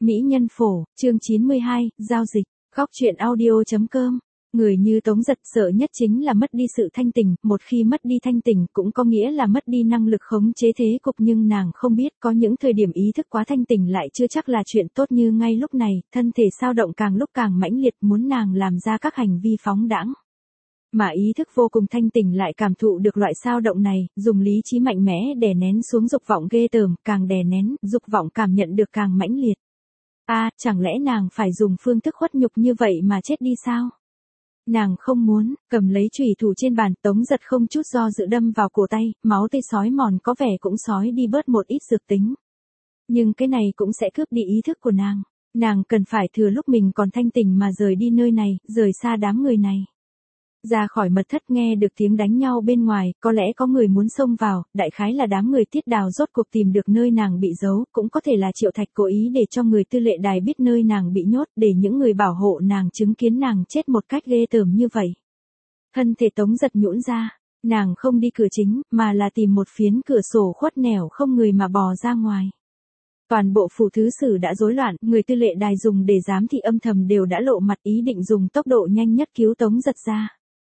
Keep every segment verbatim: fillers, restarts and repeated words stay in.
Mỹ nhân phổ, chương chín mươi hai, giao dịch, góc truyện audio chấm com. Người như Tống Giật sợ nhất chính là mất đi sự thanh tỉnh, một khi mất đi thanh tỉnh cũng có nghĩa là mất đi năng lực khống chế thế cục, nhưng nàng không biết có những thời điểm ý thức quá thanh tỉnh lại chưa chắc là chuyện tốt, như ngay lúc này, thân thể dao động càng lúc càng mãnh liệt muốn nàng làm ra các hành vi phóng đãng. Mà ý thức vô cùng thanh tỉnh lại cảm thụ được loại dao động này, dùng lý trí mạnh mẽ đè nén xuống dục vọng ghê tởm, càng đè nén, dục vọng cảm nhận được càng mãnh liệt. A, à, chẳng lẽ nàng phải dùng phương thức khuất nhục như vậy mà chết đi sao? Nàng không muốn, cầm lấy chùy thủ trên bàn, Tống Giật không chút do dự đâm vào cổ tay, máu tươi sói mòn có vẻ cũng sói đi bớt một ít dược tính. Nhưng cái này cũng sẽ cướp đi ý thức của nàng. Nàng cần phải thừa lúc mình còn thanh tỉnh mà rời đi nơi này, rời xa đám người này. Ra khỏi mật thất nghe được tiếng đánh nhau bên ngoài, có lẽ có người muốn xông vào, đại khái là đám người Tiết Đào rốt cuộc tìm được nơi nàng bị giấu, cũng có thể là Triệu Thạch cố ý để cho người tư lệ đài biết nơi nàng bị nhốt, để những người bảo hộ nàng chứng kiến nàng chết một cách ghê tởm như vậy. Thân thể Tống Giật nhũn ra, nàng không đi cửa chính, mà là tìm một phiến cửa sổ khuất nẻo không người mà bò ra ngoài. Toàn bộ phủ thứ sử đã rối loạn, người tư lệ đài dùng để giám thị âm thầm đều đã lộ mặt ý định dùng tốc độ nhanh nhất cứu Tống Giật ra.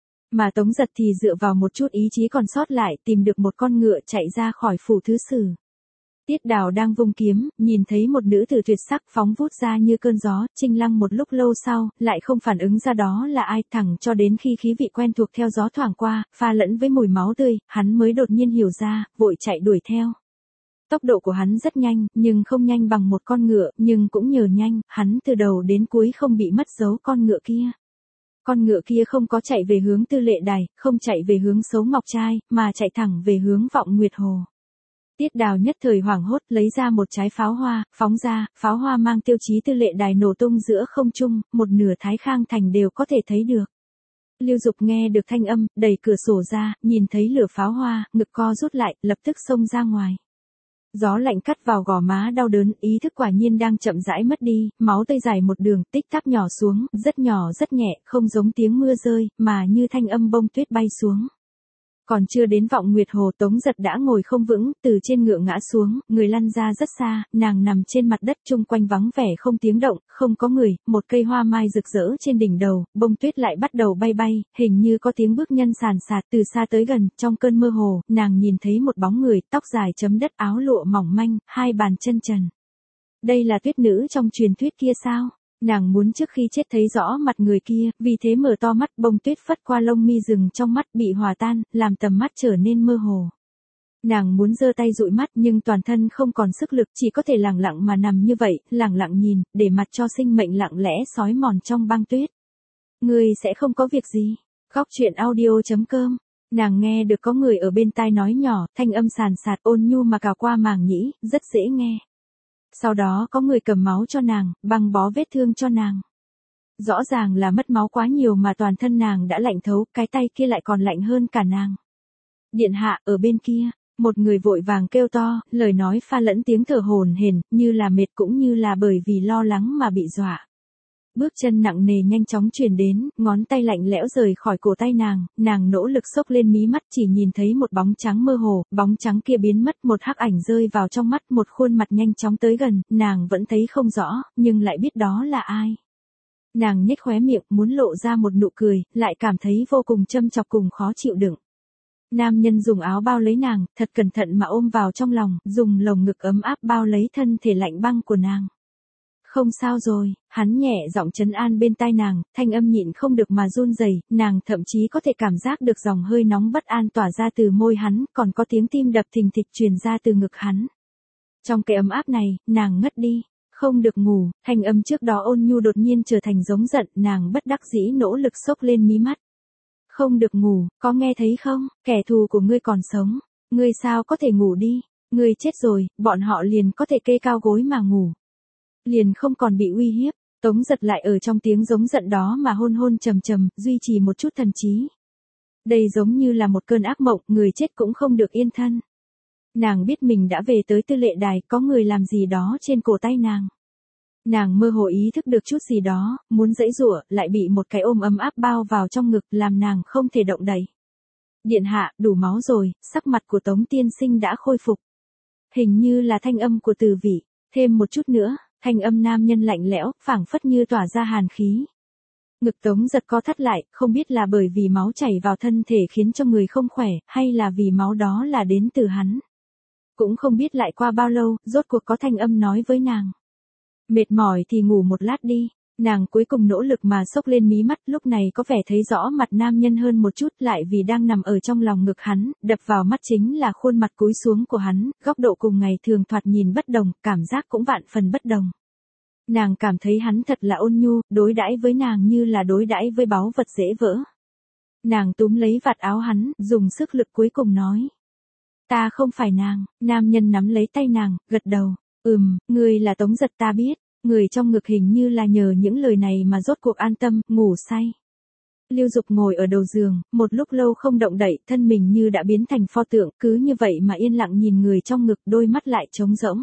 Mà Tống Giật thì dựa vào một chút ý chí còn sót lại, tìm được một con ngựa chạy ra khỏi phủ thứ sử. Tiết Đào đang vung kiếm, nhìn thấy một nữ tử tuyệt sắc phóng vút ra như cơn gió, Trinh Lăng một lúc lâu sau, lại không phản ứng ra đó là ai, thẳng cho đến khi khí vị quen thuộc theo gió thoảng qua, pha lẫn với mùi máu tươi, hắn mới đột nhiên hiểu ra, vội chạy đuổi theo. Tốc độ của hắn rất nhanh, nhưng không nhanh bằng một con ngựa, nhưng cũng nhờ nhanh, hắn từ đầu đến cuối không bị mất dấu con ngựa kia. Con ngựa kia không có chạy về hướng tư lệ đài, không chạy về hướng Sấu Ngọc Trai, mà chạy thẳng về hướng Vọng Nguyệt Hồ. Tiết Đào nhất thời hoảng hốt, lấy ra một trái pháo hoa, phóng ra, pháo hoa mang tiêu chí tư lệ đài nổ tung giữa không trung, một nửa Thái Khang thành đều có thể thấy được. Lưu Dục nghe được thanh âm, đẩy cửa sổ ra, nhìn thấy lửa pháo hoa, ngực co rút lại, lập tức xông ra ngoài. Gió lạnh cắt vào gò má đau đớn, ý thức quả nhiên đang chậm rãi mất đi, máu tươi dài một đường, tích tắc nhỏ xuống, rất nhỏ rất nhẹ, không giống tiếng mưa rơi, mà như thanh âm bông tuyết bay xuống. Còn chưa đến Vọng Nguyệt Hồ, Tống Giật đã ngồi không vững, từ trên ngựa ngã xuống, người lăn ra rất xa, nàng nằm trên mặt đất, chung quanh vắng vẻ không tiếng động, không có người, một cây hoa mai rực rỡ trên đỉnh đầu, bông tuyết lại bắt đầu bay bay, hình như có tiếng bước nhân sàn sạt từ xa tới gần, trong cơn mơ hồ, nàng nhìn thấy một bóng người, tóc dài chấm đất, áo lụa mỏng manh, hai bàn chân trần. Đây là tuyết nữ trong truyền thuyết kia sao? Nàng muốn trước khi chết thấy rõ mặt người kia, vì thế mở to mắt, bông tuyết phất qua lông mi rừng trong mắt bị hòa tan, làm tầm mắt trở nên mơ hồ. Nàng muốn giơ tay dụi mắt nhưng toàn thân không còn sức lực, chỉ có thể lặng lặng mà nằm như vậy, lặng lặng nhìn, để mặc cho sinh mệnh lặng lẽ sói mòn trong băng tuyết. Ngươi sẽ không có việc gì. Góc truyện audio chấm com. Nàng nghe được có người ở bên tai nói nhỏ, thanh âm sàn sạt ôn nhu mà cào qua màng nhĩ, rất dễ nghe. Sau đó có người cầm máu cho nàng, băng bó vết thương cho nàng. Rõ ràng là mất máu quá nhiều mà toàn thân nàng đã lạnh thấu, cái tay kia lại còn lạnh hơn cả nàng. Điện hạ, ở bên kia, một người vội vàng kêu to, lời nói pha lẫn tiếng thở hổn hển, như là mệt cũng như là bởi vì lo lắng mà bị dọa. Bước chân nặng nề nhanh chóng truyền đến, ngón tay lạnh lẽo rời khỏi cổ tay nàng, nàng nỗ lực xốc lên mí mắt, chỉ nhìn thấy một bóng trắng mơ hồ, bóng trắng kia biến mất, một hắc ảnh rơi vào trong mắt, một khuôn mặt nhanh chóng tới gần, nàng vẫn thấy không rõ, nhưng lại biết đó là ai. Nàng nhếch khóe miệng, muốn lộ ra một nụ cười, lại cảm thấy vô cùng châm chọc cùng khó chịu đựng. Nam nhân dùng áo bao lấy nàng, thật cẩn thận mà ôm vào trong lòng, dùng lồng ngực ấm áp bao lấy thân thể lạnh băng của nàng. Không sao rồi, hắn nhẹ giọng trấn an bên tai nàng, thanh âm nhịn không được mà run rẩy, nàng thậm chí có thể cảm giác được dòng hơi nóng bất an tỏa ra từ môi hắn, còn có tiếng tim đập thình thịch truyền ra từ ngực hắn. Trong cái ấm áp này, nàng ngất đi, không được ngủ, thanh âm trước đó ôn nhu đột nhiên trở thành giống giận, nàng bất đắc dĩ nỗ lực xốc lên mí mắt. Không được ngủ, có nghe thấy không, kẻ thù của ngươi còn sống, ngươi sao có thể ngủ đi, ngươi chết rồi, bọn họ liền có thể kê cao gối mà ngủ. Liền không còn bị uy hiếp, Tống Giật lại ở trong tiếng giống giận đó mà hôn hôn trầm trầm, duy trì một chút thần trí. Đây giống như là một cơn ác mộng, người chết cũng không được yên thân. Nàng biết mình đã về tới tư lệ đài, có người làm gì đó trên cổ tay nàng. Nàng mơ hồ ý thức được chút gì đó, muốn giãy giụa, lại bị một cái ôm ấm áp bao vào trong ngực, làm nàng không thể động đậy. Điện hạ, đủ máu rồi, sắc mặt của Tống tiên sinh đã khôi phục. Hình như là thanh âm của Từ Vị, thêm một chút nữa. Thanh âm nam nhân lạnh lẽo, phảng phất như tỏa ra hàn khí. Ngực Tống Giật co thắt lại, không biết là bởi vì máu chảy vào thân thể khiến cho người không khỏe, hay là vì máu đó là đến từ hắn. Cũng không biết lại qua bao lâu, rốt cuộc có thanh âm nói với nàng. Mệt mỏi thì ngủ một lát đi. Nàng cuối cùng nỗ lực mà xốc lên mí mắt, lúc này có vẻ thấy rõ mặt nam nhân hơn một chút, lại vì đang nằm ở trong lòng ngực hắn, đập vào mắt chính là khuôn mặt cúi xuống của hắn, góc độ cùng ngày thường thoạt nhìn bất đồng, cảm giác cũng vạn phần bất đồng. Nàng cảm thấy hắn thật là ôn nhu, đối đãi với nàng như là đối đãi với báu vật dễ vỡ. Nàng túm lấy vạt áo hắn, dùng sức lực cuối cùng nói. Ta không phải nàng. Nam nhân nắm lấy tay nàng, gật đầu. Ừm, ngươi là Tống Giật ta biết. Người trong ngực hình như là nhờ những lời này mà rốt cuộc an tâm, ngủ say. Lưu Dục ngồi ở đầu giường, một lúc lâu không động đậy, thân mình như đã biến thành pho tượng, cứ như vậy mà yên lặng nhìn người trong ngực, đôi mắt lại trống rỗng.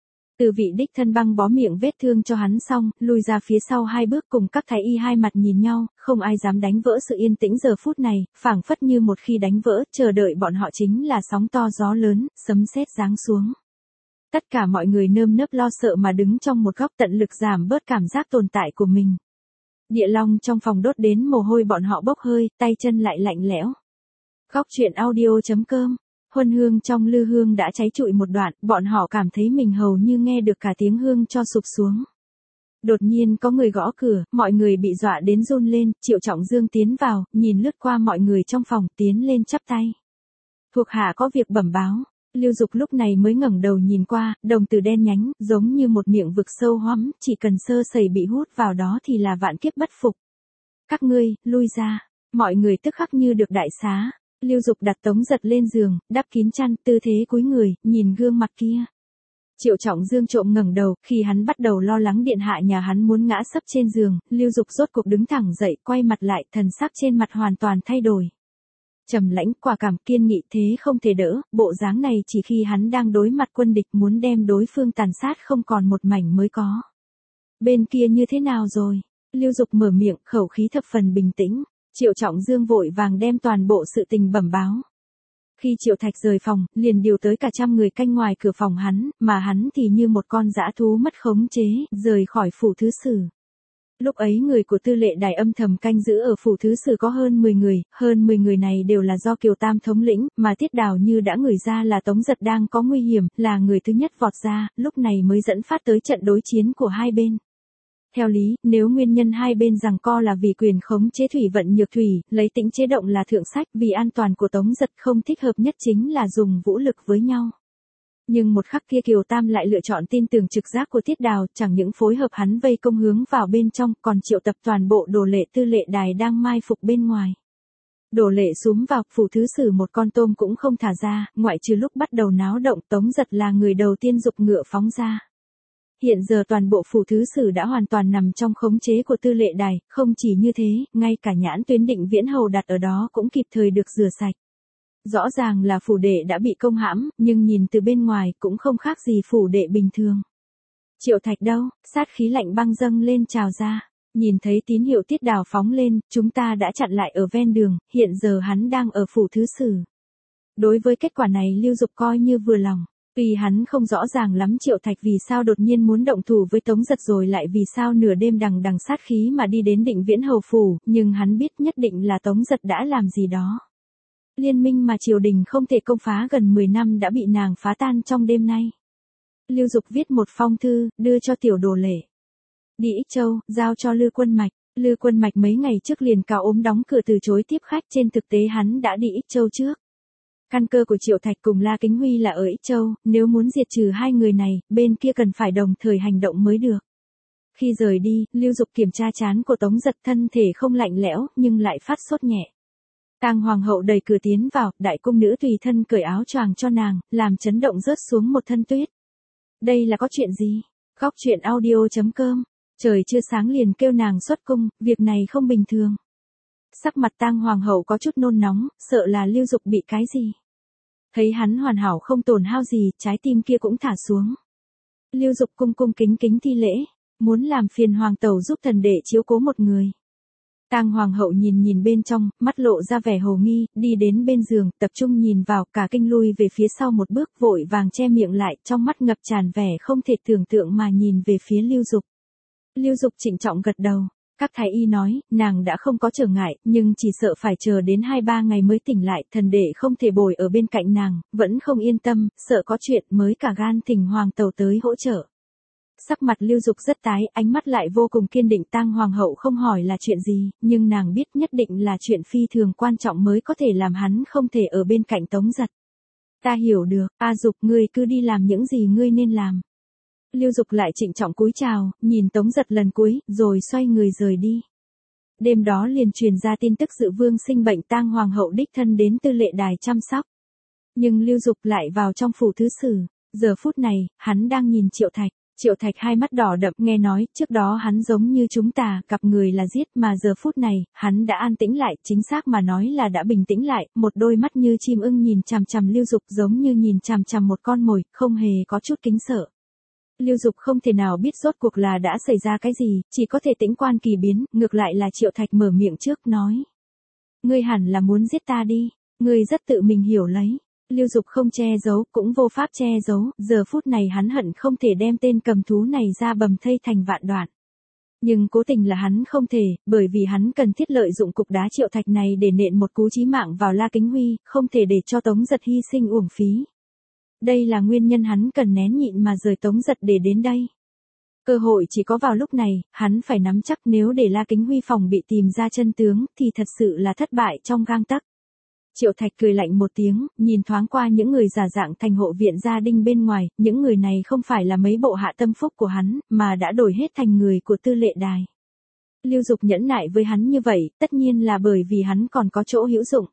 Từ vị đích thân băng bó miệng vết thương cho hắn xong, lùi ra phía sau hai bước cùng các thái y hai mặt nhìn nhau, không ai dám đánh vỡ sự yên tĩnh giờ phút này, phảng phất như một khi đánh vỡ, chờ đợi bọn họ chính là sóng to gió lớn, sấm sét giáng xuống. Tất cả mọi người nơm nớp lo sợ mà đứng trong một góc tận lực giảm bớt cảm giác tồn tại của mình. Địa long trong phòng đốt đến mồ hôi bọn họ bốc hơi, tay chân lại lạnh lẽo. Góc truyện audio chấm com. Huân hương trong lư hương đã cháy trụi một đoạn, bọn họ cảm thấy mình hầu như nghe được cả tiếng hương cho sụp xuống. Đột nhiên có người gõ cửa, mọi người bị dọa đến run lên, Triệu Trọng Dương tiến vào, nhìn lướt qua mọi người trong phòng, tiến lên chắp tay. Thuộc hạ có việc bẩm báo. Lưu Dục lúc này mới ngẩng đầu nhìn qua, đồng tử đen nhánh, giống như một miệng vực sâu hoắm, chỉ cần sơ sẩy bị hút vào đó thì là vạn kiếp bất phục. Các ngươi, lui ra. Mọi người tức khắc như được đại xá. Lưu Dục đặt Tống Giật lên giường, đắp kín chăn, tư thế cúi người, nhìn gương mặt kia. Triệu Trọng Dương trộm ngẩng đầu, khi hắn bắt đầu lo lắng điện hạ nhà hắn muốn ngã sấp trên giường, Lưu Dục rốt cuộc đứng thẳng dậy, quay mặt lại, thần sắc trên mặt hoàn toàn thay đổi. Trầm lãnh, quả cảm, kiên nghị thế không thể đỡ, bộ dáng này chỉ khi hắn đang đối mặt quân địch muốn đem đối phương tàn sát không còn một mảnh mới có. Bên kia như thế nào rồi? Lưu Dục mở miệng, khẩu khí thập phần bình tĩnh. Triệu Trọng Dương vội vàng đem toàn bộ sự tình bẩm báo. Khi Triệu Thạch rời phòng, liền điều tới cả trăm người canh ngoài cửa phòng hắn, mà hắn thì như một con dã thú mất khống chế, rời khỏi phủ thứ sử. Lúc ấy người của tư lệ đài âm thầm canh giữ ở phủ thứ sử có hơn mười người, hơn mười người này đều là do Kiều Tam thống lĩnh, mà Tiết Đào như đã ngửi ra là Tống Giật đang có nguy hiểm, là người thứ nhất vọt ra, lúc này mới dẫn phát tới trận đối chiến của hai bên. Theo lý, nếu nguyên nhân hai bên giằng co là vì quyền khống chế thủy vận nhược thủy, lấy tĩnh chế động là thượng sách, vì an toàn của Tống Giật không thích hợp nhất chính là dùng vũ lực với nhau. Nhưng một khắc kia Kiều Tam lại lựa chọn tin tưởng trực giác của Tiết Đào, chẳng những phối hợp hắn vây công hướng vào bên trong, còn triệu tập toàn bộ đồ lệ tư lệ đài đang mai phục bên ngoài. Đồ lệ súm vào, phủ thứ sử một con tôm cũng không thả ra, ngoại trừ lúc bắt đầu náo động Tống Giật là người đầu tiên giục ngựa phóng ra. Hiện giờ toàn bộ phủ thứ sử đã hoàn toàn nằm trong khống chế của tư lệ đài, không chỉ như thế, ngay cả nhãn tuyến Định Viễn Hầu đặt ở đó cũng kịp thời được rửa sạch. Rõ ràng là phủ đệ đã bị công hãm, nhưng nhìn từ bên ngoài cũng không khác gì phủ đệ bình thường. Triệu Thạch đâu, sát khí lạnh băng dâng lên trào ra. Nhìn thấy tín hiệu Tiết Đào phóng lên, chúng ta đã chặn lại ở ven đường, hiện giờ hắn đang ở phủ thứ sử. Đối với kết quả này Lưu Dục coi như vừa lòng. Tuy hắn không rõ ràng lắm Triệu Thạch vì sao đột nhiên muốn động thủ với Tống Giật rồi lại vì sao nửa đêm đằng đằng sát khí mà đi đến Định Viễn Hầu phủ, nhưng hắn biết nhất định là Tống Giật đã làm gì đó. Liên minh mà triều đình không thể công phá gần mười năm đã bị nàng phá tan trong đêm nay. Lưu Dục viết một phong thư, đưa cho tiểu đồ lệ. Đi Ích Châu, giao cho Lư Quân Mạch. Lư Quân Mạch mấy ngày trước liền cao ốm đóng cửa từ chối tiếp khách, trên thực tế hắn đã đi Ích Châu trước. Căn cơ của Triệu Thạch cùng La Kính Huy là ở Ích Châu, nếu muốn diệt trừ hai người này, bên kia cần phải đồng thời hành động mới được. Khi rời đi, Lưu Dục kiểm tra trán của Tống Giật, thân thể không lạnh lẽo, nhưng lại phát sốt nhẹ. Tang Hoàng hậu đẩy cửa tiến vào, đại cung nữ tùy thân cởi áo choàng cho nàng, làm chấn động rớt xuống một thân tuyết. Đây là có chuyện gì? Góc truyện audio chấm com. Trời chưa sáng liền kêu nàng xuất cung, việc này không bình thường. Sắc mặt Tang Hoàng hậu có chút nôn nóng, sợ là Lưu Dục bị cái gì. Thấy hắn hoàn hảo không tổn hao gì, trái tim kia cũng thả xuống. Lưu Dục cung cung kính kính thi lễ, muốn làm phiền hoàng tẩu giúp thần đệ chiếu cố một người. Tang hoàng hậu nhìn nhìn bên trong, mắt lộ ra vẻ hồ nghi, đi đến bên giường, tập trung nhìn vào, cả kinh lui về phía sau một bước, vội vàng che miệng lại, trong mắt ngập tràn vẻ không thể tưởng tượng mà nhìn về phía Lưu Dục. Lưu Dục trịnh trọng gật đầu. Các thái y nói, nàng đã không có trở ngại, nhưng chỉ sợ phải chờ đến hai ba ngày mới tỉnh lại, thần đệ không thể bồi ở bên cạnh nàng, vẫn không yên tâm, sợ có chuyện mới cả gan thỉnh hoàng tẩu tới hỗ trợ. Sắc mặt Lưu Dục rất tái, ánh mắt lại vô cùng kiên định. Tang hoàng hậu không hỏi là chuyện gì, nhưng nàng biết nhất định là chuyện phi thường quan trọng mới có thể làm hắn không thể ở bên cạnh Tống Giật. Ta hiểu được, A Dục, ngươi cứ đi làm những gì ngươi nên làm. Lưu Dục lại trịnh trọng cúi chào, nhìn Tống Giật lần cuối, rồi xoay người rời đi. Đêm đó liền truyền ra tin tức Dự Vương sinh bệnh, Tang hoàng hậu đích thân đến Tư Lệ Đài chăm sóc. Nhưng Lưu Dục lại vào trong phủ thứ sử, giờ phút này, hắn đang nhìn Triệu Thạch. Triệu Thạch hai mắt đỏ đậm, nghe nói, trước đó hắn giống như chúng ta, gặp người là giết, mà giờ phút này, hắn đã an tĩnh lại, chính xác mà nói là đã bình tĩnh lại, một đôi mắt như chim ưng nhìn chằm chằm Lưu Dục, giống như nhìn chằm chằm một con mồi, không hề có chút kính sợ. Lưu Dục không thể nào biết rốt cuộc là đã xảy ra cái gì, chỉ có thể tĩnh quan kỳ biến, ngược lại là Triệu Thạch mở miệng trước nói. Ngươi hẳn là muốn giết ta đi, ngươi rất tự mình hiểu lấy. Lưu Dục không che giấu, cũng vô pháp che giấu, giờ phút này hắn hận không thể đem tên cầm thú này ra bầm thây thành vạn đoạn. Nhưng cố tình là hắn không thể, bởi vì hắn cần thiết lợi dụng cục đá Triệu Thạch này để nện một cú chí mạng vào La Kính Huy, không thể để cho Tống Giật hy sinh uổng phí. Đây là nguyên nhân hắn cần nén nhịn mà rời Tống Giật để đến đây. Cơ hội chỉ có vào lúc này, hắn phải nắm chắc, nếu để La Kính Huy phòng bị tìm ra chân tướng, thì thật sự là thất bại trong gang tấc. Triệu Thạch cười lạnh một tiếng, nhìn thoáng qua những người giả dạng thành hộ viện gia đình bên ngoài, những người này không phải là mấy bộ hạ tâm phúc của hắn, mà đã đổi hết thành người của Tư Lệ Đài. Lưu Dục nhẫn nại với hắn như vậy, tất nhiên là bởi vì hắn còn có chỗ hữu dụng.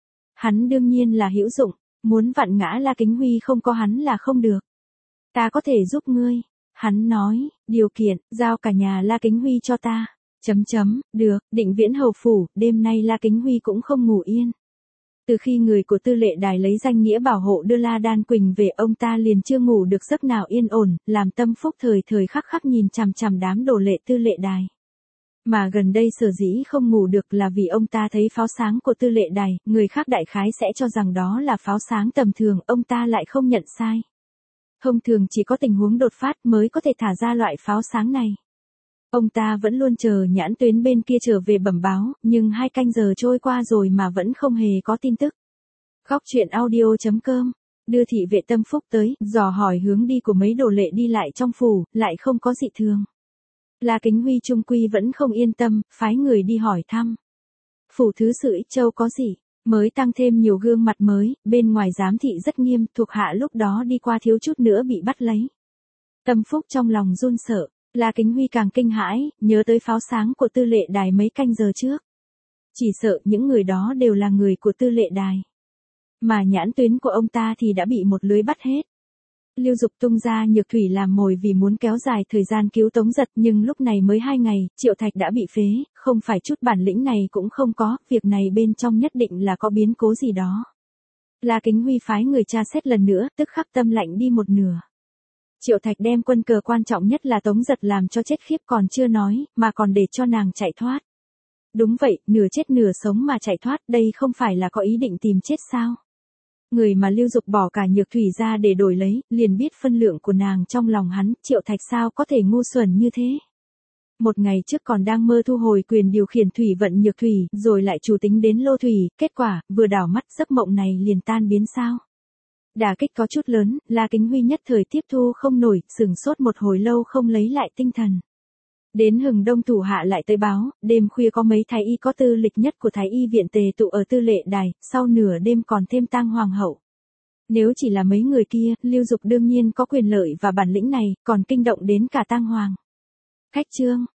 Hắn đương nhiên là hữu dụng, muốn vặn ngã La Kính Huy không có hắn là không được. Ta có thể giúp ngươi, hắn nói, điều kiện, giao cả nhà La Kính Huy cho ta. Chấm chấm, được, Định Viễn hầu phủ, đêm nay La Kính Huy cũng không ngủ yên. Từ khi người của Tư Lệ Đài lấy danh nghĩa bảo hộ đưa La Đan Quỳnh về, ông ta liền chưa ngủ được giấc nào yên ổn, làm tâm phúc thời thời khắc khắc nhìn chằm chằm đám đồ lệ Tư Lệ Đài. Mà gần đây sở dĩ không ngủ được là vì ông ta thấy pháo sáng của Tư Lệ Đài, người khác đại khái sẽ cho rằng đó là pháo sáng tầm thường, ông ta lại không nhận sai. Thông thường chỉ có tình huống đột phát mới có thể thả ra loại pháo sáng này. Ông ta vẫn luôn chờ nhãn tuyến bên kia trở về bẩm báo, nhưng hai canh giờ trôi qua rồi mà vẫn không hề có tin tức. Góc truyện audio chấm com, đưa thị vệ tâm phúc tới, dò hỏi hướng đi của mấy đồ lệ đi lại trong phủ, lại không có dị thường. La Kính Huy trung quy vẫn không yên tâm, phái người đi hỏi thăm. Phủ thứ sự Ích Châu có gì? Mới tăng thêm nhiều gương mặt mới, bên ngoài giám thị rất nghiêm, thuộc hạ lúc đó đi qua thiếu chút nữa bị bắt lấy. Tâm phúc trong lòng run sợ. La Kính Huy càng kinh hãi, nhớ tới pháo sáng của Tư Lệ Đài mấy canh giờ trước. Chỉ sợ những người đó đều là người của Tư Lệ Đài. Mà nhãn tuyến của ông ta thì đã bị một lưới bắt hết. Lưu Dục tung ra nhược thủy làm mồi vì muốn kéo dài thời gian cứu Tống Giật, nhưng lúc này mới hai ngày, Triệu Thạch đã bị phế, không phải chút bản lĩnh này cũng không có, việc này bên trong nhất định là có biến cố gì đó. La Kính Huy phái người tra xét lần nữa, tức khắc tâm lạnh đi một nửa. Triệu Thạch đem quân cờ quan trọng nhất là Tống Giật làm cho chết khiếp còn chưa nói, mà còn để cho nàng chạy thoát. Đúng vậy, nửa chết nửa sống mà chạy thoát, đây không phải là có ý định tìm chết sao? Người mà Lưu Dục bỏ cả nhược thủy ra để đổi lấy, liền biết phân lượng của nàng trong lòng hắn, Triệu Thạch sao có thể ngu xuẩn như thế? Một ngày trước còn đang mơ thu hồi quyền điều khiển thủy vận nhược thủy, rồi lại chủ tính đến lô thủy, kết quả, vừa đảo mắt giấc mộng này liền tan biến sao? Đả kích có chút lớn, La Kính Huy nhất thời tiếp thu không nổi, sửng sốt một hồi lâu không lấy lại tinh thần. Đến hừng đông thủ hạ lại tới báo, đêm khuya có mấy thái y có tư lịch nhất của thái y viện tề tụ ở Tư Lệ Đài, sau nửa đêm còn thêm tang hoàng hậu. Nếu chỉ là mấy người kia, Lưu Dục đương nhiên có quyền lợi và bản lĩnh này, còn kinh động đến cả tang hoàng. Khách trương,